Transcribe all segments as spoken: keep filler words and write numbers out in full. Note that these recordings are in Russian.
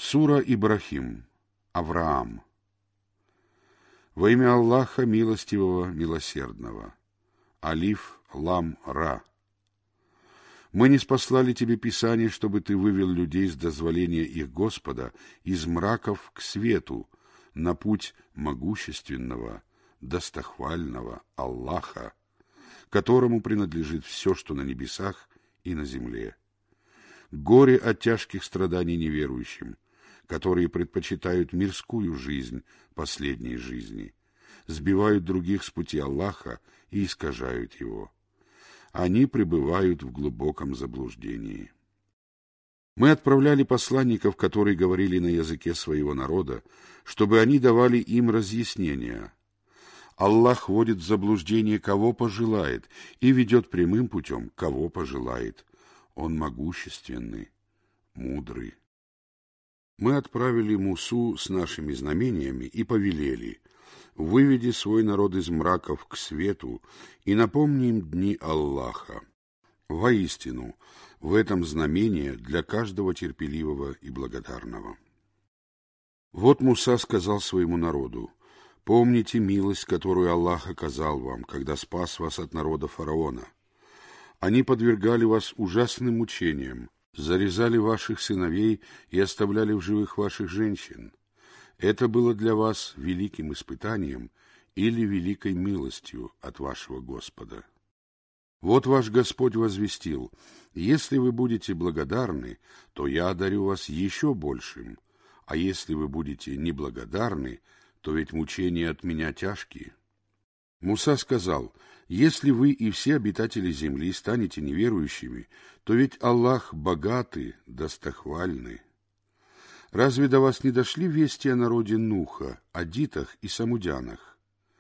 Сура Ибрахим. Авраам. Во имя Аллаха Милостивого, Милосердного. Алиф, Лам, Ра. Мы ниспослали тебе Писание, чтобы ты вывел людей с дозволения их Господа из мраков к свету, на путь могущественного, достохвального Аллаха, которому принадлежит все, что на небесах и на земле. Горе от тяжких страданий неверующим, которые предпочитают мирскую жизнь последней жизни, сбивают других с пути Аллаха и искажают его. Они пребывают в глубоком заблуждении. Мы отправляли посланников, которые говорили на языке своего народа, чтобы они давали им разъяснения. Аллах вводит в заблуждение, кого пожелает, и ведет прямым путем, кого пожелает. Он могущественный, мудрый. Мы отправили Мусу с нашими знамениями и повелели: выведи свой народ из мраков к свету и напомни им дни Аллаха. Воистину, в этом знамение для каждого терпеливого и благодарного. Вот Муса сказал своему народу: помните милость, которую Аллах оказал вам, когда спас вас от народа фараона. Они подвергали вас ужасным мучениям, зарезали ваших сыновей и оставляли в живых ваших женщин. Это было для вас великим испытанием или великой милостью от вашего Господа. Вот ваш Господь возвестил: если вы будете благодарны, то я одарю вас еще большим, а если вы будете неблагодарны, то ведь мучения от меня тяжкие. Муса сказал: если вы и все обитатели земли станете неверующими, то ведь Аллах богатый, достохвальный. Разве до вас не дошли вести о народе Нуха, адитах и самудянах,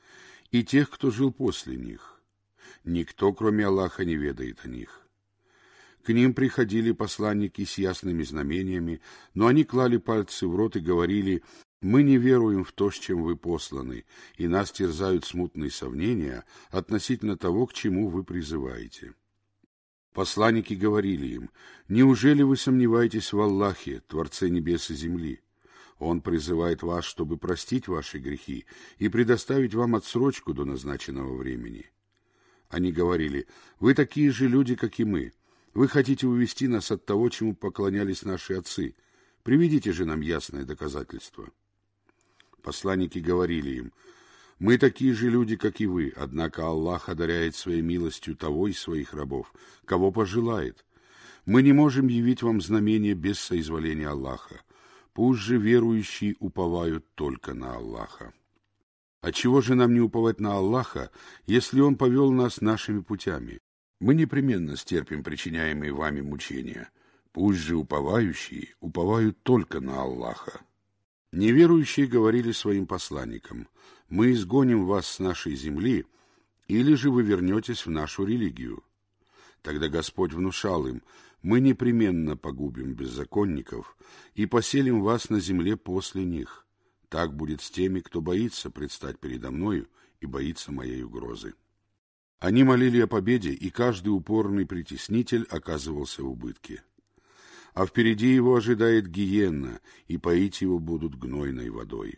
и тех, кто жил после них? Никто, кроме Аллаха, не ведает о них. К ним приходили посланники с ясными знамениями, но они клали пальцы в рот и говорили: мы не веруем в то, с чем вы посланы, и нас терзают смутные сомнения относительно того, к чему вы призываете. Посланники говорили им: неужели вы сомневаетесь в Аллахе, Творце небес и земли? Он призывает вас, чтобы простить ваши грехи и предоставить вам отсрочку до назначенного времени. Они говорили: вы такие же люди, как и мы. Вы хотите увести нас от того, чему поклонялись наши отцы. Приведите же нам ясное доказательство. Посланники говорили им: мы такие же люди, как и вы, однако Аллах одаряет своей милостью того из своих рабов, кого пожелает. Мы не можем явить вам знамения без соизволения Аллаха. Пусть же верующие уповают только на Аллаха. Отчего же нам не уповать на Аллаха, если Он повел нас нашими путями? Мы непременно стерпим причиняемые вами мучения. Пусть же уповающие уповают только на Аллаха. Неверующие говорили своим посланникам: мы изгоним вас с нашей земли, или же вы вернетесь в нашу религию. Тогда Господь внушал им: мы непременно погубим беззаконников и поселим вас на земле после них. Так будет с теми, кто боится предстать передо мною и боится моей угрозы. Они молили о победе, и каждый упорный притеснитель оказывался в убытке. А впереди его ожидает гиенна, и поить его будут гнойной водой.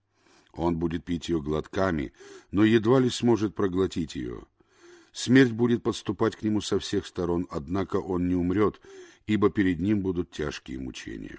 Он будет пить ее глотками, но едва ли сможет проглотить ее. Смерть будет подступать к нему со всех сторон, однако он не умрет, ибо перед ним будут тяжкие мучения.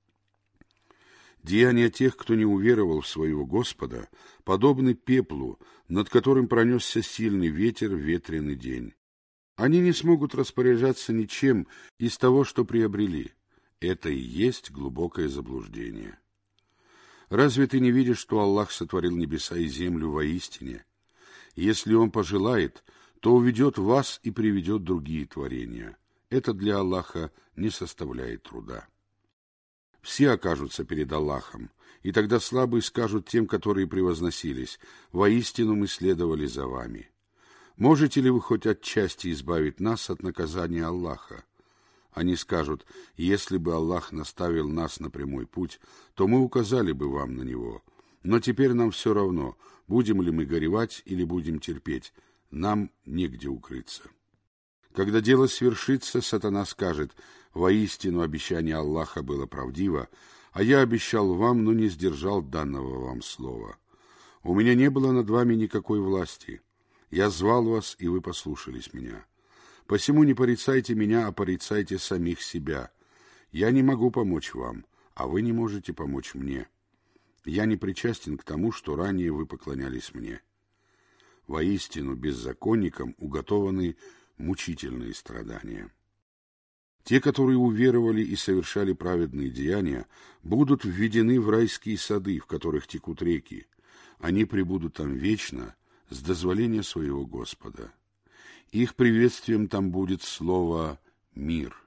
Деяния тех, кто не уверовал в своего Господа, подобны пеплу, над которым пронесся сильный ветер в ветреный день. Они не смогут распоряжаться ничем из того, что приобрели. Это и есть глубокое заблуждение. Разве ты не видишь, что Аллах сотворил небеса и землю воистине? Если Он пожелает, то уведет вас и приведет другие творения. Это для Аллаха не составляет труда. Все окажутся перед Аллахом, и тогда слабые скажут тем, которые превозносились: воистину мы следовали за вами. Можете ли вы хоть отчасти избавить нас от наказания Аллаха? Они скажут: если бы Аллах наставил нас на прямой путь, то мы указали бы вам на него. Но теперь нам все равно, будем ли мы горевать или будем терпеть, нам негде укрыться. Когда дело свершится, сатана скажет: воистину обещание Аллаха было правдиво, А я обещал вам, но не сдержал данного вам слова. У меня не было над вами никакой власти. Я звал вас, и вы послушались меня. Посему не порицайте меня, а порицайте самих себя. Я не могу помочь вам, а вы не можете помочь мне. Я не причастен к тому, что ранее вы поклонялись мне. Воистину, беззаконникам уготованы мучительные страдания. Те, которые уверовали и совершали праведные деяния, будут введены в райские сады, в которых текут реки. Они пребудут там вечно, с дозволения своего Господа. Их приветствием там будет слово «мир».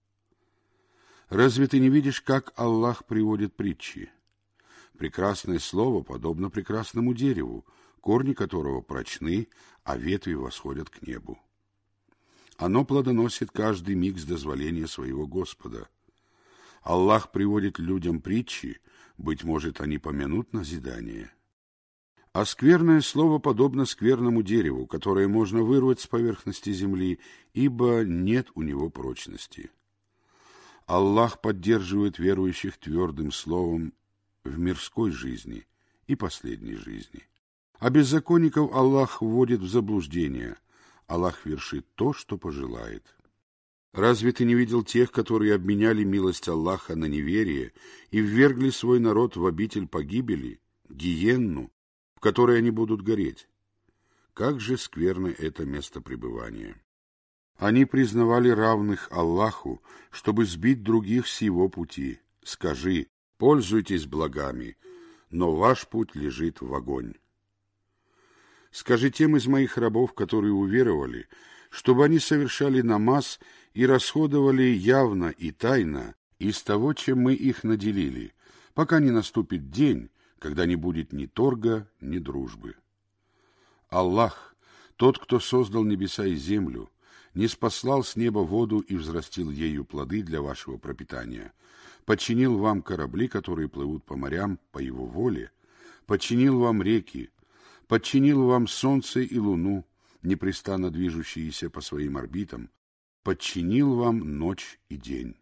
Разве ты не видишь, как Аллах приводит притчи? Прекрасное слово подобно прекрасному дереву, корни которого прочны, а ветви восходят к небу. Оно плодоносит каждый миг с дозволения своего Господа. Аллах приводит людям притчи, быть может, они помянут назидание. А скверное слово подобно скверному дереву, которое можно вырвать с поверхности земли, ибо нет у него прочности. Аллах поддерживает верующих твердым словом в мирской жизни и последней жизни. А беззаконников Аллах вводит в заблуждение. Аллах вершит то, что пожелает. Разве ты не видел тех, которые обменяли милость Аллаха на неверие и ввергли свой народ в обитель погибели, гиенну, в которой они будут гореть? Как же скверно это место пребывания! Они признавали равных Аллаху, чтобы сбить других с его пути. Скажи: пользуйтесь благами, но ваш путь лежит в огонь. Скажи тем из моих рабов, которые уверовали, чтобы они совершали намаз и расходовали явно и тайно из того, чем мы их наделили, пока не наступит день, когда не будет ни торга, ни дружбы. Аллах, тот, кто создал небеса и землю, не спаслал с неба воду и взрастил ею плоды для вашего пропитания, подчинил вам корабли, которые плывут по морям по его воле, подчинил вам реки, подчинил вам солнце и луну, непрестанно движущиеся по своим орбитам, подчинил вам ночь и день.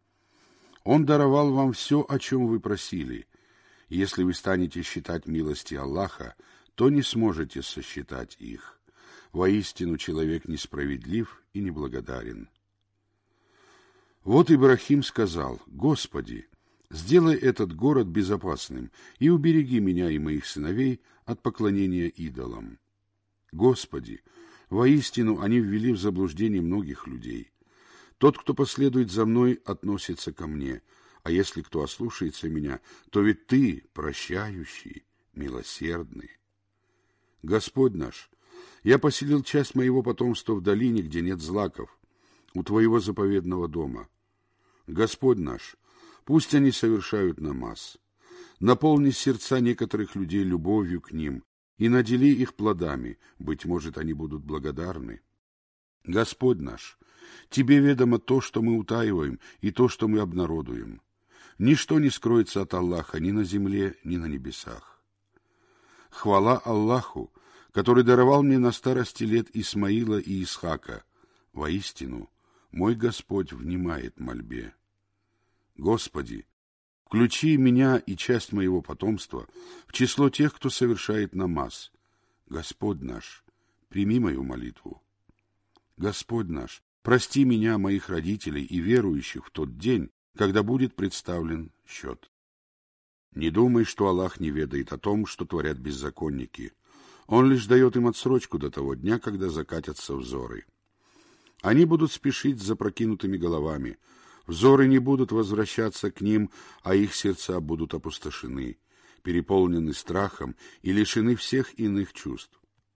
Он даровал вам все, о чем вы просили. Если вы станете считать милости Аллаха, то не сможете сосчитать их. Воистину, человек несправедлив и неблагодарен. Вот Ибрахим сказал: «Господи, сделай этот город безопасным и убереги меня и моих сыновей от поклонения идолам». Господи, воистину, они ввели в заблуждение многих людей. Тот, кто последует за мной, относится ко мне, а если кто ослушается меня, то ведь Ты прощающий, милосердный. Господь наш, я поселил часть моего потомства в долине, где нет злаков, у Твоего заповедного дома. Господь наш, пусть они совершают намаз. Наполни сердца некоторых людей любовью к ним и надели их плодами, быть может, они будут благодарны. Господь наш, Тебе ведомо то, что мы утаиваем, и то, что мы обнародуем. Ничто не скроется от Аллаха ни на земле, ни на небесах. Хвала Аллаху, который даровал мне на старости лет Исмаила и Исхака. Воистину, мой Господь внимает мольбе. Господи, включи меня и часть моего потомства в число тех, кто совершает намаз. Господь наш, прими мою молитву. Господь наш, прости меня, моих родителей и верующих в тот день, когда будет представлен счет. Не думай, что Аллах не ведает о том, что творят беззаконники. Он лишь дает им отсрочку до того дня, когда закатятся взоры. Они будут спешить с запрокинутыми головами. Взоры не будут возвращаться к ним, а их сердца будут опустошены, переполнены страхом и лишены всех иных чувств.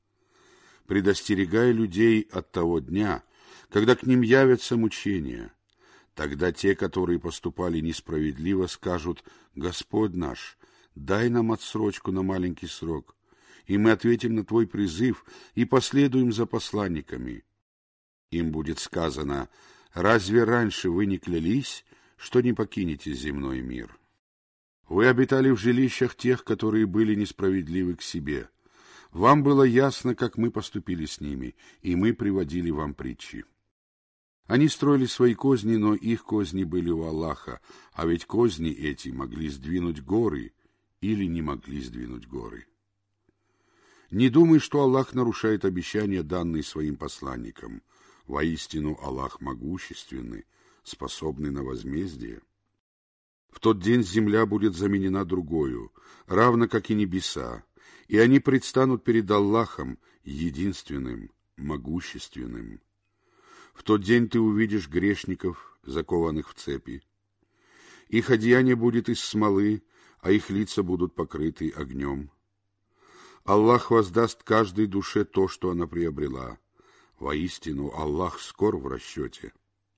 Предостерегай людей от того дня, когда к ним явятся мучения. Тогда те, которые поступали несправедливо, скажут: «Господь наш, дай нам отсрочку на маленький срок, и мы ответим на Твой призыв и последуем за посланниками». Им будет сказано: «Разве раньше вы не клялись, что не покинете земной мир? Вы обитали в жилищах тех, которые были несправедливы к себе. Вам было ясно, как мы поступили с ними, и мы приводили вам притчи. Они строили свои козни, но их козни были у Аллаха, а ведь козни эти могли сдвинуть горы или не могли сдвинуть горы. Не думай, что Аллах нарушает обещания, данные своим посланникам. Воистину Аллах могущественный, способный на возмездие. В тот день земля будет заменена другою, равно как и небеса, и они предстанут перед Аллахом, единственным, могущественным. В тот день ты увидишь грешников, закованных в цепи. Их одеяние будет из смолы, а их лица будут покрыты огнем. Аллах воздаст каждой душе то, что она приобрела. Воистину, Аллах скор в расчете.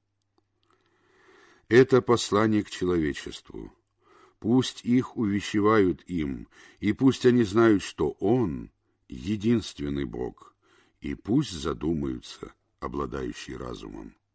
Это послание к человечеству. Пусть их увещевают им, и пусть они знают, что Он — единственный Бог, и пусть задумаются, обладающие разумом.